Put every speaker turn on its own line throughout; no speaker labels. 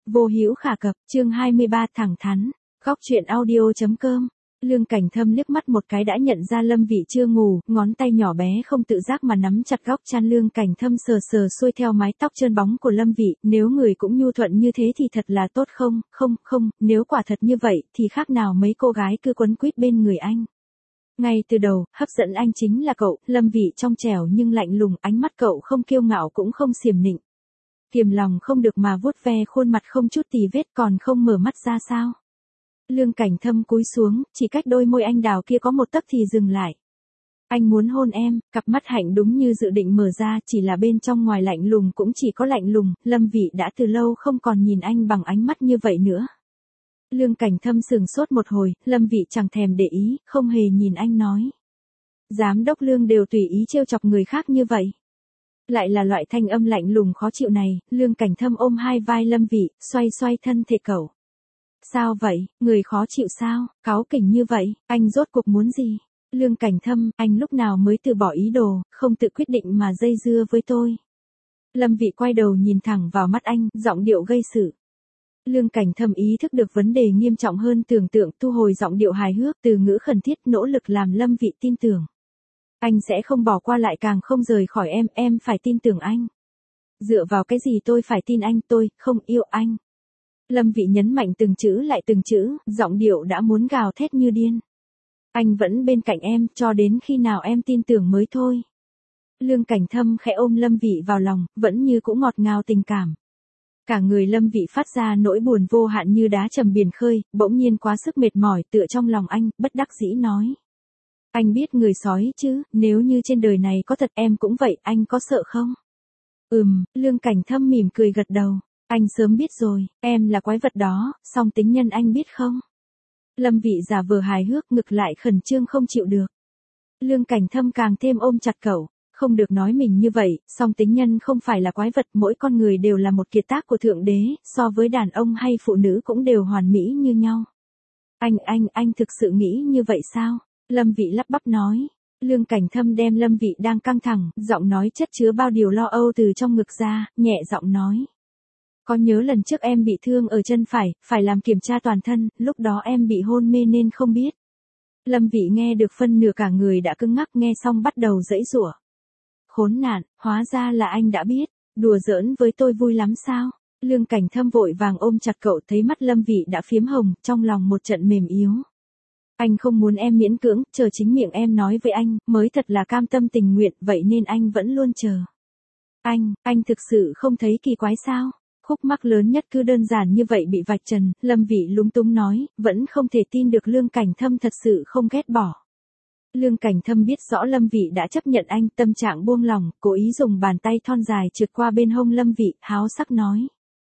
Vô hữu khả cập, chương 23 thẳng thắn. Góc truyện audio.com. Lương Cảnh Thâm liếc mắt một cái đã nhận ra Lâm Vị chưa ngủ, ngón tay nhỏ bé không tự giác mà nắm chặt góc chăn. Lương Cảnh Thâm sờ sờ xuôi theo mái tóc trơn bóng của Lâm Vị, nếu người cũng nhu thuận như thế thì thật là tốt không, không, nếu quả thật như vậy thì khác nào mấy cô gái cứ quấn quýt bên người anh. Ngay từ đầu, hấp dẫn anh chính là cậu. Lâm Vị trong trẻo nhưng lạnh lùng, ánh mắt cậu không kiêu ngạo cũng không xiểm nịnh. Kiềm lòng không được mà vuốt ve khuôn mặt không chút tì vết, còn không mở mắt ra sao. Lương Cảnh Thâm cúi xuống, chỉ cách đôi môi anh đào kia có một tấc thì dừng lại. Anh muốn hôn em. Cặp mắt Hạnh đúng như dự định mở ra, chỉ là bên trong ngoài lạnh lùng cũng chỉ có lạnh lùng. Lâm Vị đã từ lâu không còn nhìn anh bằng ánh mắt như vậy nữa. Lương Cảnh Thâm sừng sốt một hồi, Lâm Vị chẳng thèm để ý, không hề nhìn anh nói. Giám đốc Lương đều tùy ý trêu chọc người khác như vậy. Lại là loại thanh âm lạnh lùng khó chịu này. Lương Cảnh Thâm ôm hai vai Lâm Vị, xoay xoay thân thể cậu. Sao vậy, người khó chịu sao, cáu kỉnh như vậy, anh rốt cuộc muốn gì? Lương Cảnh Thâm, anh lúc nào mới từ bỏ ý đồ, không tự quyết định mà dây dưa với tôi. Lâm Vị quay đầu nhìn thẳng vào mắt anh, giọng điệu gây sự. Lương Cảnh Thâm ý thức được vấn đề nghiêm trọng hơn tưởng tượng, thu hồi giọng điệu hài hước, từ ngữ khẩn thiết, nỗ lực làm Lâm Vị tin tưởng. Anh sẽ không bỏ qua lại càng không rời khỏi em phải tin tưởng anh. Dựa vào cái gì tôi phải tin anh, tôi không yêu anh. Lâm Vị nhấn mạnh từng chữ lại từng chữ, giọng điệu đã muốn gào thét như điên. Anh vẫn bên cạnh em, cho đến khi nào em tin tưởng mới thôi. Lương Cảnh Thâm khẽ ôm Lâm Vị vào lòng, vẫn như cũng ngọt ngào tình cảm. Cả người Lâm Vị phát ra nỗi buồn vô hạn như đá trầm biển khơi, bỗng nhiên quá sức mệt mỏi tựa trong lòng anh, bất đắc dĩ nói. Anh biết người sói chứ, nếu như trên đời này có thật em cũng vậy, anh có sợ không? Lương Cảnh Thâm mỉm cười gật đầu. Anh sớm biết rồi, em là quái vật đó, song tính nhân anh biết không? Lâm Vị giả vờ hài hước, ngực lại khẩn trương không chịu được. Lương Cảnh Thâm càng thêm ôm chặt cậu. Không được nói mình như vậy, song tính nhân không phải là quái vật, mỗi con người đều là một kiệt tác của Thượng Đế, so với đàn ông hay phụ nữ cũng đều hoàn mỹ như nhau. Anh thực sự nghĩ như vậy sao? Lâm Vị lắp bắp nói. Lương Cảnh Thâm đem Lâm Vị đang căng thẳng, giọng nói chất chứa bao điều lo âu từ trong ngực ra, nhẹ giọng nói. Có nhớ lần trước em bị thương ở chân phải làm kiểm tra toàn thân, lúc đó em bị hôn mê nên không biết. Lâm Vị nghe được phân nửa cả người đã cứng ngắc, nghe xong bắt đầu giãy giụa. Khốn nạn, hóa ra là anh đã biết, đùa giỡn với tôi vui lắm sao? Lương Cảnh Thâm vội vàng ôm chặt cậu, thấy mắt Lâm Vị đã phiếm hồng, trong lòng một trận mềm yếu. Anh không muốn em miễn cưỡng, chờ chính miệng em nói với anh, mới thật là cam tâm tình nguyện, vậy nên anh vẫn luôn chờ. Anh thực sự không thấy kỳ quái sao? Khúc mắc lớn nhất cứ đơn giản như vậy bị vạch trần, Lâm Vị lúng túng nói, vẫn không thể tin được Lương Cảnh Thâm thật sự không ghét bỏ. Lương Cảnh Thâm biết rõ Lâm Vị đã chấp nhận anh, tâm trạng buông lỏng, cố ý dùng bàn tay thon dài trượt qua bên hông Lâm Vị, háo sắc nói.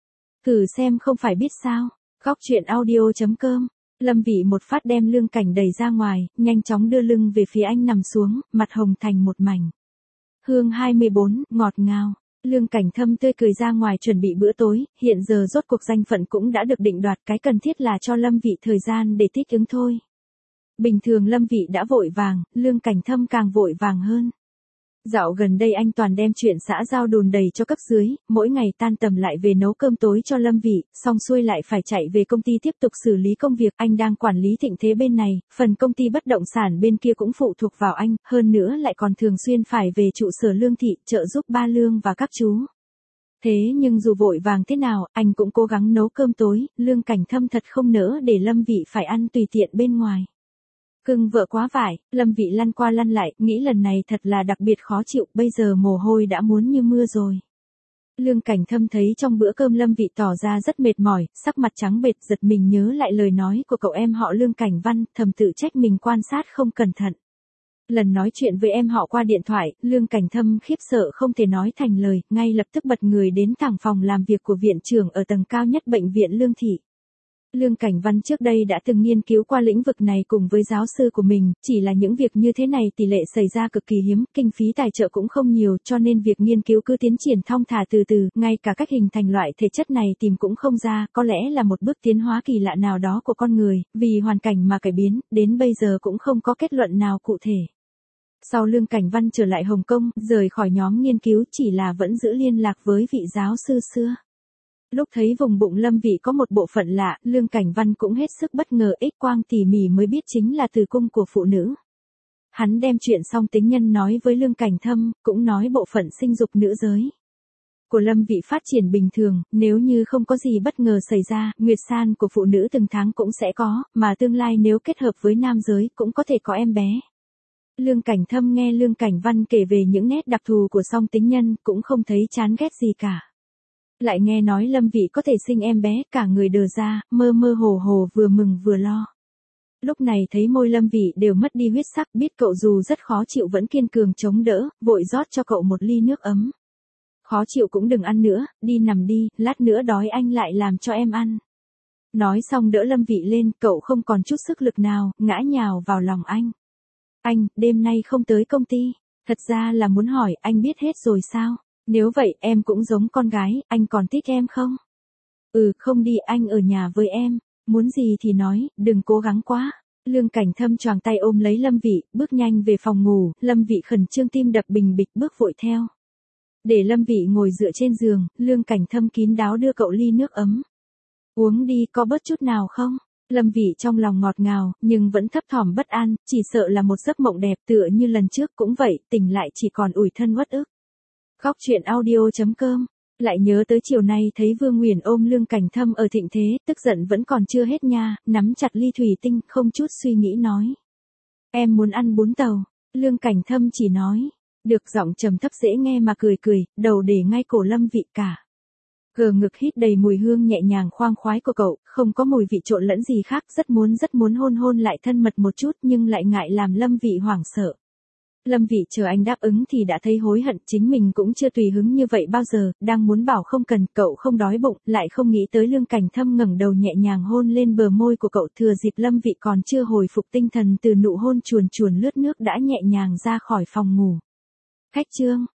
Thử xem không phải biết sao. Góc truyện audio.com. Lâm Vị một phát đem Lương Cảnh đẩy ra ngoài, nhanh chóng đưa lưng về phía anh nằm xuống, mặt hồng thành một mảnh. Hương 24, ngọt ngào. Lương Cảnh Thâm tươi cười ra ngoài chuẩn bị bữa tối, hiện giờ rốt cuộc danh phận cũng đã được định đoạt, cái cần thiết là cho Lâm Vị thời gian để thích ứng thôi. Bình thường Lâm Vị đã vội vàng, Lương Cảnh Thâm càng vội vàng hơn. Dạo gần đây anh toàn đem chuyện xã giao đùn đầy cho cấp dưới, mỗi ngày tan tầm lại về nấu cơm tối cho Lâm Vị, xong xuôi lại phải chạy về công ty tiếp tục xử lý công việc. Anh đang quản lý Thịnh Thế bên này, phần công ty bất động sản bên kia cũng phụ thuộc vào anh, hơn nữa lại còn thường xuyên phải về trụ sở Lương thị, trợ giúp ba Lương và các chú. Thế nhưng dù vội vàng thế nào, anh cũng cố gắng nấu cơm tối. Lương Cảnh Thâm thật không nỡ để Lâm Vị phải ăn tùy tiện bên ngoài. Cưng vợ quá vải, Lâm Vị lăn qua lăn lại, nghĩ lần này thật là đặc biệt khó chịu, bây giờ mồ hôi đã muốn như mưa rồi. Lương Cảnh Thâm thấy trong bữa cơm Lâm Vị tỏ ra rất mệt mỏi, sắc mặt trắng bệch, giật mình nhớ lại lời nói của cậu em họ Lương Cảnh Văn, thầm tự trách mình quan sát không cẩn thận. Lần nói chuyện với em họ qua điện thoại, Lương Cảnh Thâm khiếp sợ không thể nói thành lời, ngay lập tức bật người đến thẳng phòng làm việc của viện trưởng ở tầng cao nhất bệnh viện Lương thị. Lương Cảnh Văn trước đây đã từng nghiên cứu qua lĩnh vực này cùng với giáo sư của mình, chỉ là những việc như thế này tỷ lệ xảy ra cực kỳ hiếm, kinh phí tài trợ cũng không nhiều, cho nên việc nghiên cứu cứ tiến triển thong thả từ từ, ngay cả cách hình thành loại thể chất này tìm cũng không ra, có lẽ là một bước tiến hóa kỳ lạ nào đó của con người, vì hoàn cảnh mà cải biến, đến bây giờ cũng không có kết luận nào cụ thể. Sau Lương Cảnh Văn trở lại Hồng Kông, rời khỏi nhóm nghiên cứu, chỉ là vẫn giữ liên lạc với vị giáo sư xưa. Lúc thấy vùng bụng Lâm Vị có một bộ phận lạ, Lương Cảnh Văn cũng hết sức bất ngờ, X quang tỉ mỉ mới biết chính là tử cung của phụ nữ. Hắn đem chuyện song tính nhân nói với Lương Cảnh Thâm, cũng nói bộ phận sinh dục nữ giới của Lâm Vị phát triển bình thường, nếu như không có gì bất ngờ xảy ra, nguyệt san của phụ nữ từng tháng cũng sẽ có, mà tương lai nếu kết hợp với nam giới cũng có thể có em bé. Lương Cảnh Thâm nghe Lương Cảnh Văn kể về những nét đặc thù của song tính nhân, cũng không thấy chán ghét gì cả. Lại nghe nói Lâm Vị có thể sinh em bé, cả người đờ ra, mơ mơ hồ hồ vừa mừng vừa lo. Lúc này thấy môi Lâm Vị đều mất đi huyết sắc, biết cậu dù rất khó chịu vẫn kiên cường chống đỡ, vội rót cho cậu một ly nước ấm. Khó chịu cũng đừng ăn nữa, đi nằm đi, lát nữa đói anh lại làm cho em ăn. Nói xong đỡ Lâm Vị lên, cậu không còn chút sức lực nào, ngã nhào vào lòng anh. Anh, đêm nay không tới công ty. Thật ra là muốn hỏi, anh biết hết rồi sao? Nếu vậy, em cũng giống con gái, anh còn thích em không? Ừ, không đi, anh ở nhà với em. Muốn gì thì nói, đừng cố gắng quá. Lương Cảnh Thâm choàng tay ôm lấy Lâm Vị, bước nhanh về phòng ngủ, Lâm Vị khẩn trương tim đập bình bịch bước vội theo. Để Lâm Vị ngồi dựa trên giường, Lương Cảnh Thâm kín đáo đưa cậu ly nước ấm. Uống đi, có bớt chút nào không? Lâm Vị trong lòng ngọt ngào, nhưng vẫn thấp thỏm bất an, chỉ sợ là một giấc mộng đẹp tựa như lần trước cũng vậy, tỉnh lại chỉ còn ủi thân uất ức. Khóc chuyện audio.com. Lại nhớ tới chiều nay thấy Vương Nguyền ôm Lương Cảnh Thâm ở thịnh thế, tức giận vẫn còn chưa hết nha, nắm chặt ly thủy tinh, không chút suy nghĩ nói. Em muốn ăn bún tàu. Lương Cảnh Thâm chỉ nói. Được, giọng trầm thấp dễ nghe mà cười cười, đầu để ngay cổ Lâm Vị cả. Gờ ngực hít đầy mùi hương nhẹ nhàng khoang khoái của cậu, không có mùi vị trộn lẫn gì khác, rất muốn hôn lại thân mật một chút nhưng lại ngại làm Lâm Vị hoảng sợ. Lâm Vị chờ anh đáp ứng thì đã thấy hối hận, chính mình cũng chưa tùy hứng như vậy bao giờ, đang muốn bảo không cần, cậu không đói bụng, lại không nghĩ tới Lương Cảnh Thâm ngẩng đầu nhẹ nhàng hôn lên bờ môi của cậu, thừa dịp Lâm Vị còn chưa hồi phục tinh thần từ nụ hôn chuồn chuồn lướt nước đã nhẹ nhàng ra khỏi phòng ngủ. Khách trương